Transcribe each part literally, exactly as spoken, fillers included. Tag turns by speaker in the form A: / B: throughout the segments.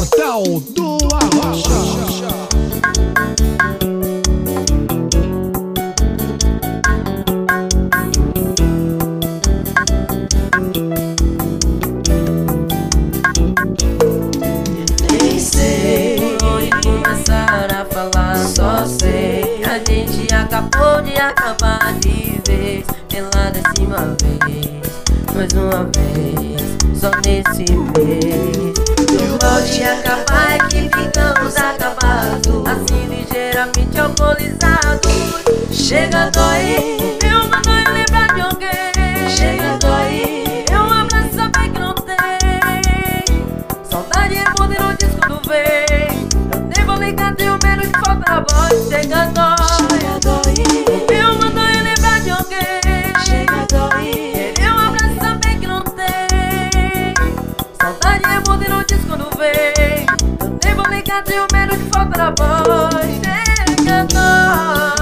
A: Portal do Arrocha.
B: Nem sei por onde começar a falar, só sei a gente acabou de acabar de vez. Pela décima vez, mais uma vez, só nesse mês. O mal de acabar é que ficamos acabados, assim ligeiramente alcoolizados. Chega a doer, eu mando eu lembrar de alguém. Chega a doer, eu abraço saber que não tem. Saudade é bom e não diz quando vem. Eu nem vou ligar, tenho medo de faltar a voz. Chega a doer, eu mando eu lembrar de alguém. Chega a doer, eu abraço saber que não tem. Saudade é bom e não diz quando vem. Eu nem vou ligar, tenho medo de faltar a voz. Chega a doer.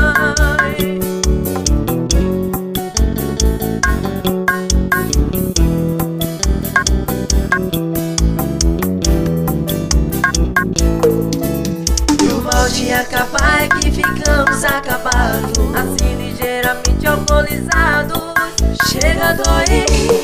B: De acabar é que ficamos acabados, assim ligeiramente alcoolizados. Chega a doer,